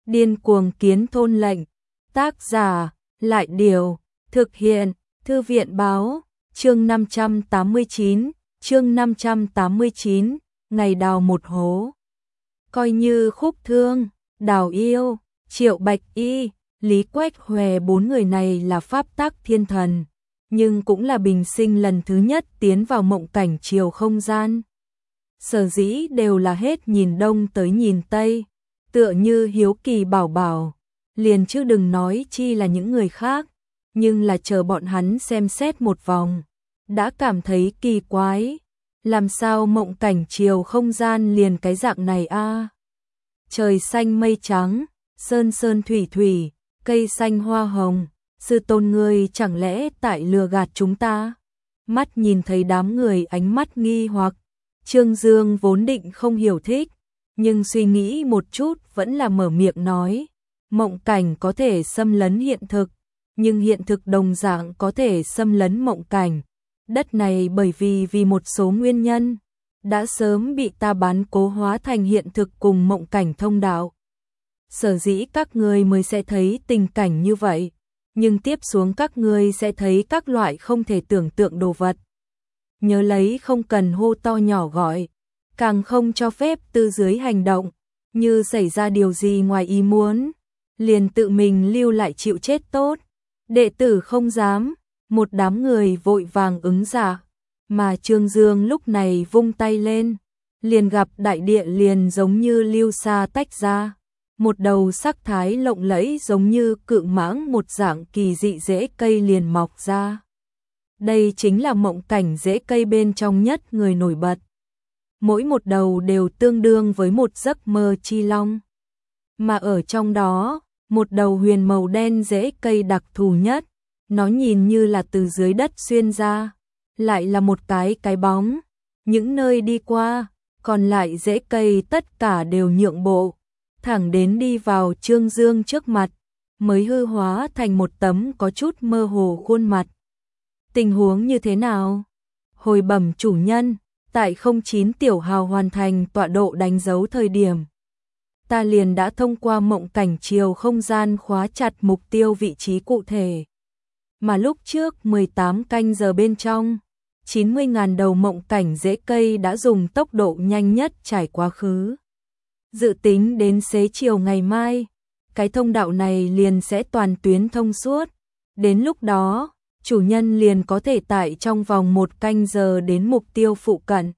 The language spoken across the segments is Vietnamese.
Điên cuồng kiến thôn lệnh. Tác giả, Lại Điều. Thực hiện, Thư viện Báo. Chương 589, ngày đào một hố. Coi như khúc thương, Đào Yêu, Triệu Bạch Y, Lý Quách Hòe, 4 người này là pháp tắc thiên thần, nhưng cũng là bình sinh lần thứ nhất tiến vào mộng cảnh chiều không gian. Sở dĩ đều là hết nhìn đông tới nhìn tây, tựa như hiếu kỳ bảo bảo, liền chứ đừng nói chi là những người khác, nhưng là chờ bọn hắn xem xét một vòng, đã cảm thấy kỳ quái. Làm sao mộng cảnh chiều không gian liền cái dạng này a? Trời xanh mây trắng, sơn sơn thủy thủy, cây xanh hoa hồng, sư tôn ngươi chẳng lẽ tại lừa gạt chúng ta? Mắt nhìn thấy đám người ánh mắt nghi hoặc, Trương Dương vốn định không hiểu thích, nhưng suy nghĩ một chút vẫn là mở miệng nói, mộng cảnh có thể xâm lấn hiện thực, nhưng hiện thực đồng dạng có thể xâm lấn mộng cảnh. Đất này bởi vì một số nguyên nhân, đã sớm bị ta bán cố hóa thành hiện thực cùng mộng cảnh thông đạo. Sở dĩ các ngươi mới sẽ thấy tình cảnh như vậy, nhưng tiếp xuống các ngươi sẽ thấy các loại không thể tưởng tượng đồ vật. Nhớ lấy không cần hô to nhỏ gọi, càng không cho phép từ dưới hành động, như xảy ra điều gì ngoài ý muốn, liền tự mình lưu lại chịu chết tốt. Đệ tử không dám. Một đám người vội vàng ứng dạ, mà Trương Dương lúc này vung tay lên, liền gặp đại địa liền giống như lưu sa tách ra, một đầu sắc thái lộng lẫy giống như cự mãng một dạng kỳ dị rễ cây liền mọc ra. Đây chính là mộng cảnh rễ cây bên trong nhất người nổi bật. Mỗi một đầu đều tương đương với một giấc mơ chi long. Mà ở trong đó, một đầu huyền màu đen rễ cây đặc thù nhất. Nó nhìn như là từ dưới đất xuyên ra, lại là một cái bóng. Những nơi đi qua, còn lại rễ cây tất cả đều nhượng bộ, thẳng đến đi vào Trương Dương trước mặt, mới hư hóa thành một tấm có chút mơ hồ khuôn mặt. Tình huống như thế nào? Hồi bẩm chủ nhân, tại 09 tiểu hào hoàn thành tọa độ đánh dấu thời điểm. Ta liền đã thông qua mộng cảnh chiều không gian khóa chặt mục tiêu vị trí cụ thể. Mà lúc trước 18 canh giờ bên trong, 90.000 đầu mộng cảnh rễ cây đã dùng tốc độ nhanh nhất trải quá khứ. Dự tính đến xế chiều ngày mai, cái thông đạo này liền sẽ toàn tuyến thông suốt. Đến lúc đó, chủ nhân liền có thể tại trong vòng 1 canh giờ đến mục tiêu phụ cận.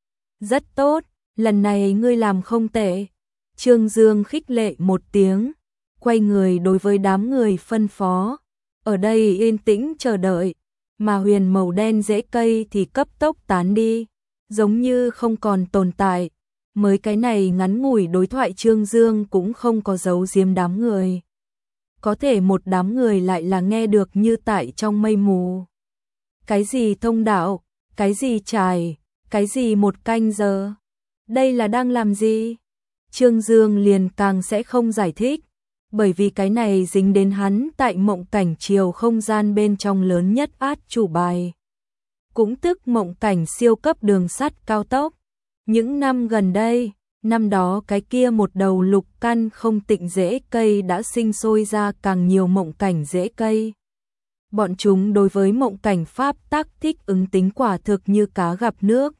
Rất tốt, lần này ngươi làm không tệ. Trương Dương khích lệ một tiếng, quay người đối với đám người phân phó. Ở đây yên tĩnh chờ đợi, mà huyền màu đen rễ cây thì cấp tốc tán đi, giống như không còn tồn tại. Mới cái này ngắn ngủi đối thoại Trương Dương cũng không có giấu giếm đám người. Có thể một đám người lại là nghe được như tại trong mây mù. Cái gì thông đạo, cái gì trải, cái gì 1 canh giờ. Đây là đang làm gì? Trương Dương liền càng sẽ không giải thích. Bởi vì cái này dính đến hắn tại mộng cảnh chiều không gian bên trong lớn nhất át chủ bài. Cũng tức mộng cảnh siêu cấp đường sắt cao tốc. Những năm gần đây, năm đó cái kia một đầu lục căn không tịnh rễ cây đã sinh sôi ra càng nhiều mộng cảnh rễ cây. Bọn chúng đối với mộng cảnh pháp tắc thích ứng tính quả thực như cá gặp nước.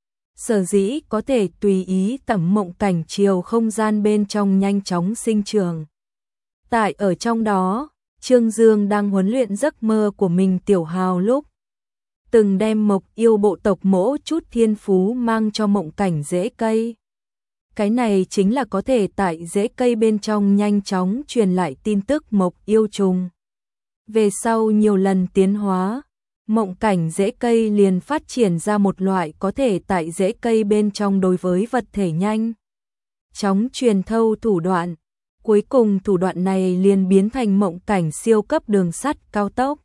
Sở dĩ có thể tùy ý tẩm mộng cảnh chiều không gian bên trong nhanh chóng sinh trưởng. Tại ở trong đó, Trương Dương đang huấn luyện giấc mơ của mình tiểu hào lúc. Từng đem mộc yêu bộ tộc mỗ chút thiên phú mang cho mộng cảnh rễ cây. Cái này chính là có thể tại rễ cây bên trong nhanh chóng truyền lại tin tức mộc yêu trùng. Về sau nhiều lần tiến hóa, mộng cảnh rễ cây liền phát triển ra một loại có thể tại rễ cây bên trong đối với vật thể nhanh chóng truyền thâu thủ đoạn. Cuối cùng thủ đoạn này liền biến thành mộng cảnh siêu cấp đường sắt cao tốc.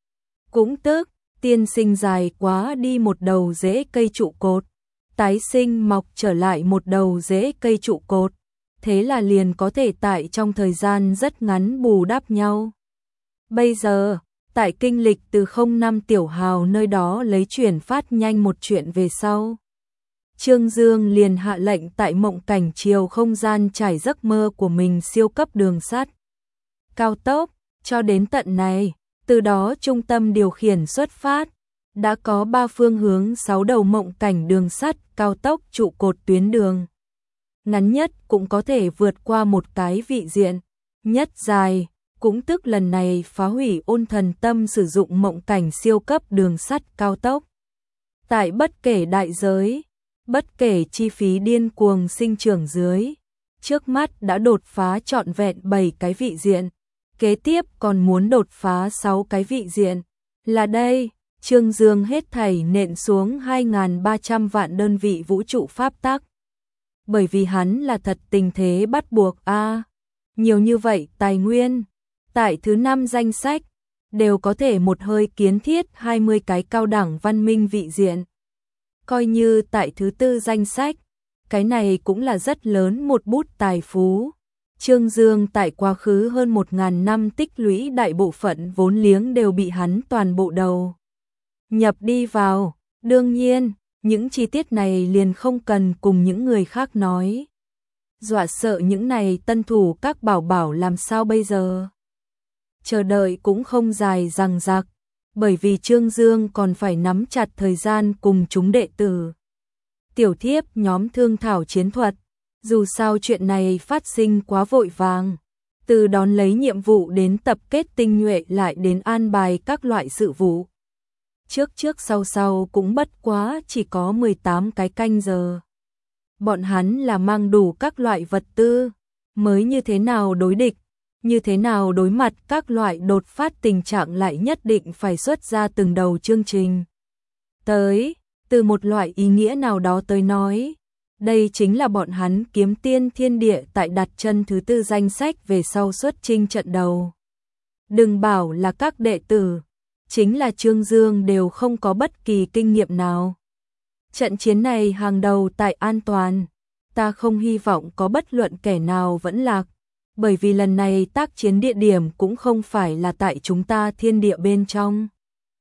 Cũng tức, tiên sinh dài quá đi một đầu rễ cây trụ cột, tái sinh mọc trở lại một đầu rễ cây trụ cột, thế là liền có thể tại trong thời gian rất ngắn bù đắp nhau. Bây giờ, tại kinh lịch từ 05 tiểu hào nơi đó lấy chuyển phát nhanh một chuyện về sau. Trương Dương liền hạ lệnh tại mộng cảnh chiều không gian trải giấc mơ của mình siêu cấp đường sắt cao tốc, cho đến tận này, từ đó trung tâm điều khiển xuất phát, đã có 3 phương hướng 6 đầu mộng cảnh đường sắt cao tốc trụ cột tuyến đường. Ngắn nhất cũng có thể vượt qua một cái vị diện, nhất dài, cũng tức lần này phá hủy Ôn Thần Tâm sử dụng mộng cảnh siêu cấp đường sắt cao tốc. Tại bất kể đại giới, bất kể chi phí điên cuồng sinh trưởng dưới, trước mắt đã đột phá trọn vẹn 7 cái vị diện, kế tiếp còn muốn đột phá 6 cái vị diện. Là đây, Trương Dương hết thảy nện xuống 2.300 vạn đơn vị vũ trụ pháp tắc. Bởi vì hắn là thật tình thế bắt buộc nhiều như vậy tài nguyên, tại thứ 5 danh sách, đều có thể một hơi kiến thiết 20 cái cao đẳng văn minh vị diện. Coi như tại thứ 4 danh sách, cái này cũng là rất lớn một bút tài phú. Trương Dương tại quá khứ hơn 1.000 năm tích lũy đại bộ phận vốn liếng đều bị hắn toàn bộ đầu nhập đi vào. Đương nhiên, những chi tiết này liền không cần cùng những người khác nói. Dọa sợ những này tân thủ các bảo bảo làm sao bây giờ. Chờ đợi cũng không dài dằng dặc, bởi vì Trương Dương còn phải nắm chặt thời gian cùng chúng đệ tử. Tiểu thiếp nhóm thương thảo chiến thuật, dù sao chuyện này phát sinh quá vội vàng, từ đón lấy nhiệm vụ đến tập kết tinh nhuệ lại đến an bài các loại sự vụ. Trước sau cũng bất quá chỉ có 18 cái canh giờ. Bọn hắn là mang đủ các loại vật tư, mới như thế nào đối địch, như thế nào đối mặt các loại đột phát tình trạng lại nhất định phải xuất ra từng đầu chương trình. Tới, từ một loại ý nghĩa nào đó tới nói, đây chính là bọn hắn kiếm tiên thiên địa tại đặt chân thứ 4 danh sách về sau xuất chinh trận đầu. Đừng bảo là các đệ tử, chính là Trương Dương đều không có bất kỳ kinh nghiệm nào. Trận chiến này hàng đầu tại an toàn, ta không hy vọng có bất luận kẻ nào vẫn lạc, bởi vì lần này tác chiến địa điểm cũng không phải là tại chúng ta thiên địa bên trong.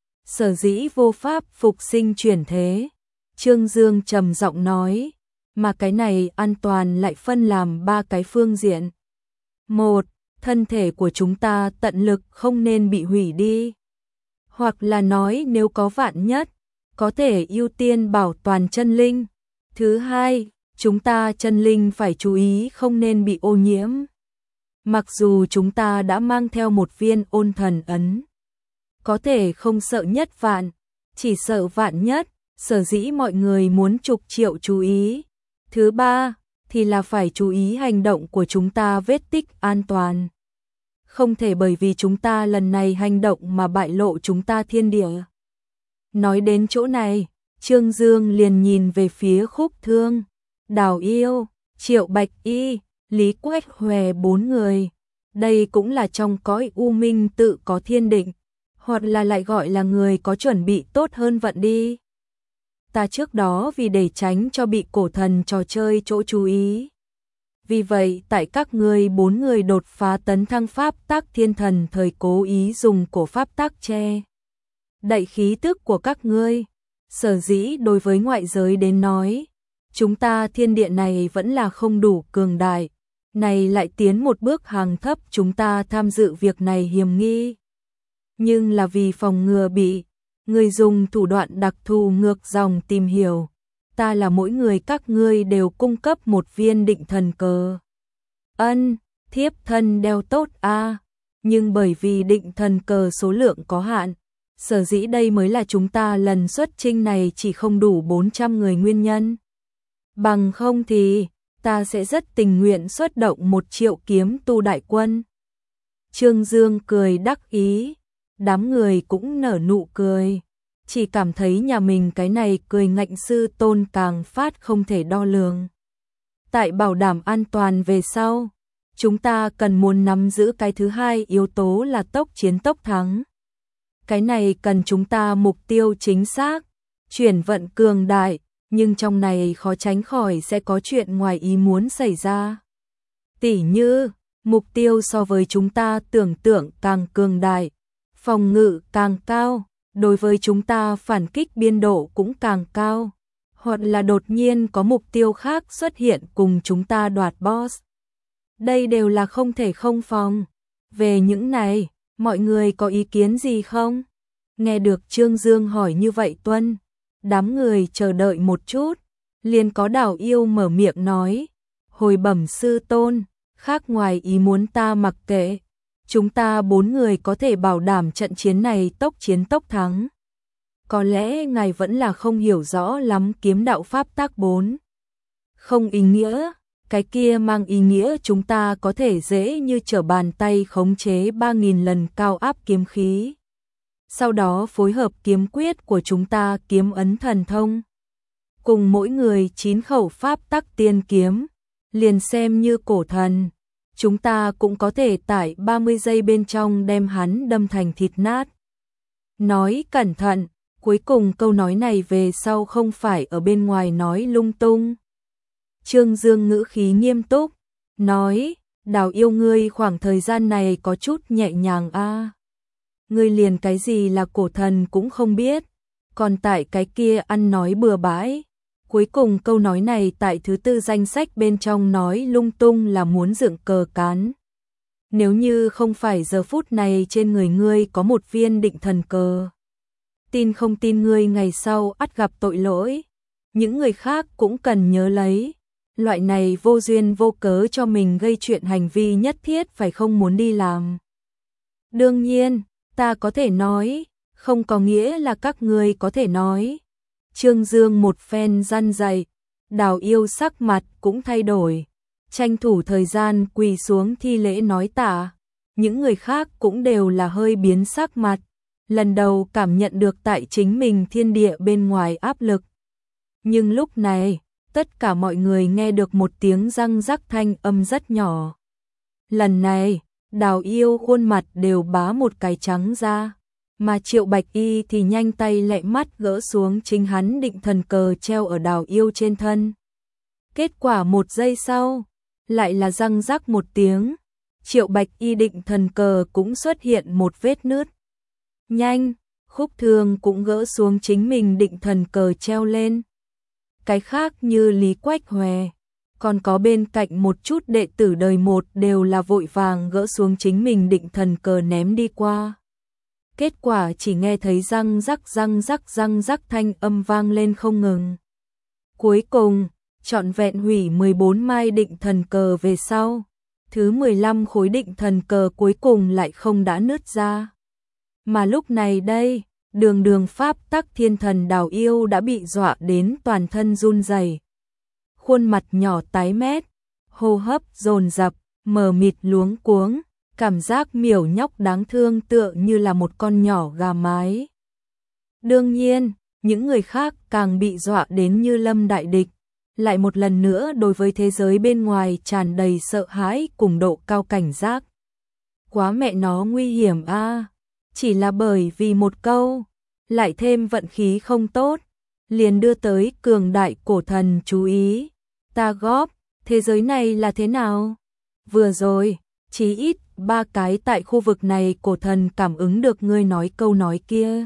Sở dĩ vô pháp phục sinh chuyển thế, Trương Dương trầm giọng nói, mà cái này an toàn lại phân làm 3 cái phương diện. 1. Thân thể của chúng ta tận lực không nên bị hủy đi. Hoặc là nói nếu có vạn nhất, có thể ưu tiên bảo toàn chân linh. Thứ 2, chúng ta chân linh phải chú ý không nên bị ô nhiễm. Mặc dù chúng ta đã mang theo một viên ôn thần ấn, có thể không sợ nhất vạn, chỉ sợ vạn nhất, sở dĩ mọi người muốn chục triệu chú ý. Thứ 3, thì là phải chú ý hành động của chúng ta vết tích an toàn. Không thể bởi vì chúng ta lần này hành động mà bại lộ chúng ta thiên địa. Nói đến chỗ này, Trương Dương liền nhìn về phía Khúc Thương, Đào Yêu, Triệu Bạch Y, Lý Quách Hòe 4 người. Đây cũng là trong cõi u minh tự có thiên định, hoặc là lại gọi là người có chuẩn bị tốt hơn vận đi. Ta trước đó vì để tránh cho bị cổ thần trò chơi chỗ chú ý. Vì vậy tại các ngươi 4 người đột phá tấn thăng pháp tắc thiên thần thời cố ý dùng cổ pháp tắc che đậy khí tức của các ngươi. Sở dĩ đối với ngoại giới đến nói, chúng ta thiên địa này vẫn là không đủ cường đại, này lại tiến một bước hàng thấp chúng ta tham dự việc này hiềm nghi. Nhưng là vì phòng ngừa bị người dùng thủ đoạn đặc thù ngược dòng tìm hiểu, ta là mỗi người các ngươi đều cung cấp một viên định thần cờ. Thiếp thân đeo tốt nhưng bởi vì định thần cờ số lượng có hạn, sở dĩ đây mới là chúng ta lần xuất chinh này chỉ không đủ 400 người nguyên nhân. Bằng không thì, ta sẽ rất tình nguyện xuất động 1 triệu kiếm tu đại quân. Trương Dương cười đắc ý, đám người cũng nở nụ cười, chỉ cảm thấy nhà mình cái này cười ngạnh sư tôn càng phát không thể đo lường. Tại bảo đảm an toàn về sau, chúng ta cần muốn nắm giữ cái thứ 2 yếu tố là tốc chiến tốc thắng. Cái này cần chúng ta mục tiêu chính xác, chuyển vận cường đại, nhưng trong này khó tránh khỏi sẽ có chuyện ngoài ý muốn xảy ra. Tỉ như, mục tiêu so với chúng ta tưởng tượng càng cường đại, phòng ngự càng cao, đối với chúng ta phản kích biên độ cũng càng cao. hoặc là đột nhiên có mục tiêu khác xuất hiện cùng chúng ta đoạt boss. Đây đều là không thể không phòng. Về những này, mọi người có ý kiến gì không? Nghe được Trương Dương hỏi như vậy Tuân, đám người chờ đợi một chút, liền có Đào Yêu mở miệng nói, hồi bẩm sư tôn, khác ngoài ý muốn ta mặc kệ, chúng ta 4 người có thể bảo đảm trận chiến này tốc chiến tốc thắng. Có lẽ ngài vẫn là không hiểu rõ lắm kiếm đạo pháp tác 4. Không ý nghĩa, cái kia mang ý nghĩa chúng ta có thể dễ như trở bàn tay khống chế 3.000 lần cao áp kiếm khí. Sau đó phối hợp kiếm quyết của chúng ta kiếm ấn thần thông. Cùng mỗi người 9 khẩu pháp tắc tiên kiếm, liền xem như cổ thần. Chúng ta cũng có thể tại 30 giây bên trong đem hắn đâm thành thịt nát. Nói cẩn thận, cuối cùng câu nói này về sau không phải ở bên ngoài nói lung tung. Trương Dương ngữ khí nghiêm túc, nói, Đào Yêu ngươi khoảng thời gian này có chút nhẹ nhàng a. Ngươi liền cái gì là cổ thần cũng không biết, còn tại cái kia ăn nói bừa bãi. Cuối cùng câu nói này tại thứ 4 danh sách bên trong nói lung tung là muốn dựng cờ cán. Nếu như không phải giờ phút này trên người ngươi có một viên định thần cờ, tin không tin ngươi ngày sau ắt gặp tội lỗi. Những người khác cũng cần nhớ lấy, loại này vô duyên vô cớ cho mình gây chuyện hành vi nhất thiết phải không muốn đi làm. Đương nhiên, ta có thể nói, không có nghĩa là các ngươi có thể nói. Trương Dương một phen răn dạy, Đào Yêu sắc mặt cũng thay đổi, tranh thủ thời gian quỳ xuống thi lễ nói tạ. Những người khác cũng đều là hơi biến sắc mặt, lần đầu cảm nhận được tại chính mình thiên địa bên ngoài áp lực. Nhưng lúc này, tất cả mọi người nghe được một tiếng răng rắc thanh âm rất nhỏ. Lần này, Đào Yêu khuôn mặt đều bá một cái trắng ra, mà Triệu Bạch Y thì nhanh tay lẹ mắt gỡ xuống chính hắn định thần cờ treo ở Đào Yêu trên thân. Kết quả 1 giây sau, lại là răng rắc một tiếng, Triệu Bạch Y định thần cờ cũng xuất hiện một vết nứt. Nhanh, Khúc Thương cũng gỡ xuống chính mình định thần cờ treo lên. Cái khác như Lý Quách Hòe, còn có bên cạnh một chút đệ tử đời 1 đều là vội vàng gỡ xuống chính mình định thần cờ ném đi qua. Kết quả chỉ nghe thấy răng rắc thanh âm vang lên không ngừng. Cuối cùng, trọn vẹn hủy 14 mai định thần cờ về sau, thứ 15 khối định thần cờ cuối cùng lại không đã nứt ra. Mà lúc này đây, đường pháp tắc thiên thần Đào Yêu đã bị dọa đến toàn thân run rẩy, khuôn mặt nhỏ tái mét, hô hấp dồn dập, mờ mịt luống cuống, cảm giác miểu nhóc đáng thương tựa như là một con nhỏ gà mái. Đương nhiên, những người khác càng bị dọa đến như lâm đại địch, lại một lần nữa đối với thế giới bên ngoài tràn đầy sợ hãi cùng độ cao cảnh giác. Quá mẹ nó nguy hiểm a, chỉ là bởi vì một câu, lại thêm vận khí không tốt, liền đưa tới cường đại cổ thần chú ý. Ta góp, thế giới này là thế nào? Vừa rồi, chí ít 3 cái tại khu vực này cổ thần cảm ứng được ngươi nói câu nói kia.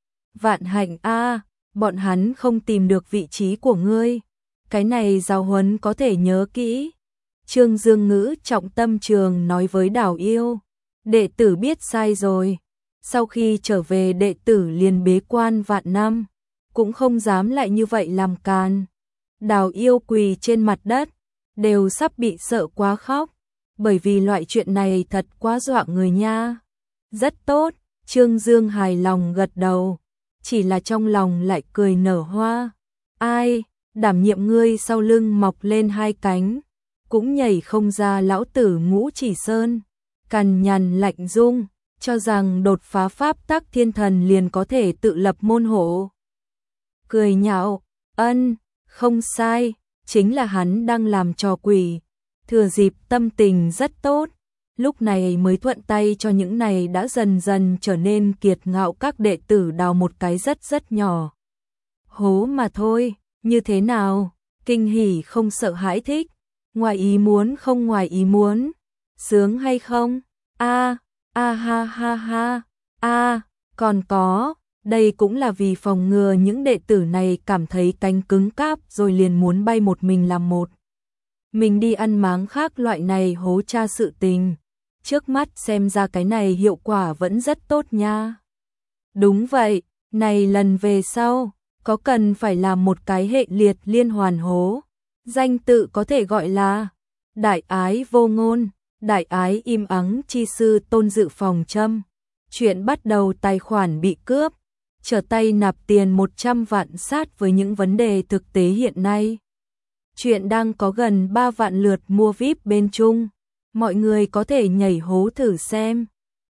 Vạn hạnh a, bọn hắn không tìm được vị trí của ngươi. Cái này giáo huấn có thể nhớ kỹ. Trương Dương ngữ trọng tâm trường nói với Đào Yêu, đệ tử biết sai rồi. Sau khi trở về đệ tử liền bế quan vạn năm, cũng không dám lại như vậy làm càn. Đào Yêu quỳ trên mặt đất, đều sắp bị sợ quá khóc, bởi vì loại chuyện này thật quá dọa người nha. Rất tốt, Trương Dương hài lòng gật đầu, chỉ là trong lòng lại cười nở hoa. Ai, đảm nhiệm ngươi sau lưng mọc lên 2 cánh, cũng nhảy không ra lão tử Ngũ Chỉ Sơn, cằn nhằn lạnh dung, cho rằng đột phá pháp tắc thiên thần liền có thể tự lập môn hộ. Cười nhạo, không sai, chính là hắn đang làm trò quỷ, thừa dịp tâm tình rất tốt, lúc này mới thuận tay cho những này đã dần dần trở nên kiệt ngạo các đệ tử đào một cái rất nhỏ hố mà thôi. Như thế nào, kinh hỉ không sợ hãi thích, ngoài ý muốn không ngoài ý muốn, sướng hay không? A ha ha ha, còn có, Đây cũng là vì phòng ngừa những đệ tử này cảm thấy cánh cứng cáp rồi liền muốn bay một mình làm một. Mình đi ăn máng khác loại này hố tra sự tình. Trước mắt xem ra cái này hiệu quả vẫn rất tốt nha. Đúng vậy, này lần về sau, có cần phải làm một cái hệ liệt liên hoàn hố. Danh tự có thể gọi là Đại Ái Vô Ngôn, Đại Ái Im Ắng Chi Sư Tôn Dự Phòng Châm. Chuyện bắt đầu tài khoản bị cướp, trở tay nạp tiền 100 vạn sát với những vấn đề thực tế hiện nay. Chuyện đang có gần 3 vạn lượt mua VIP bên Trung. Mọi người có thể nhảy hố thử xem.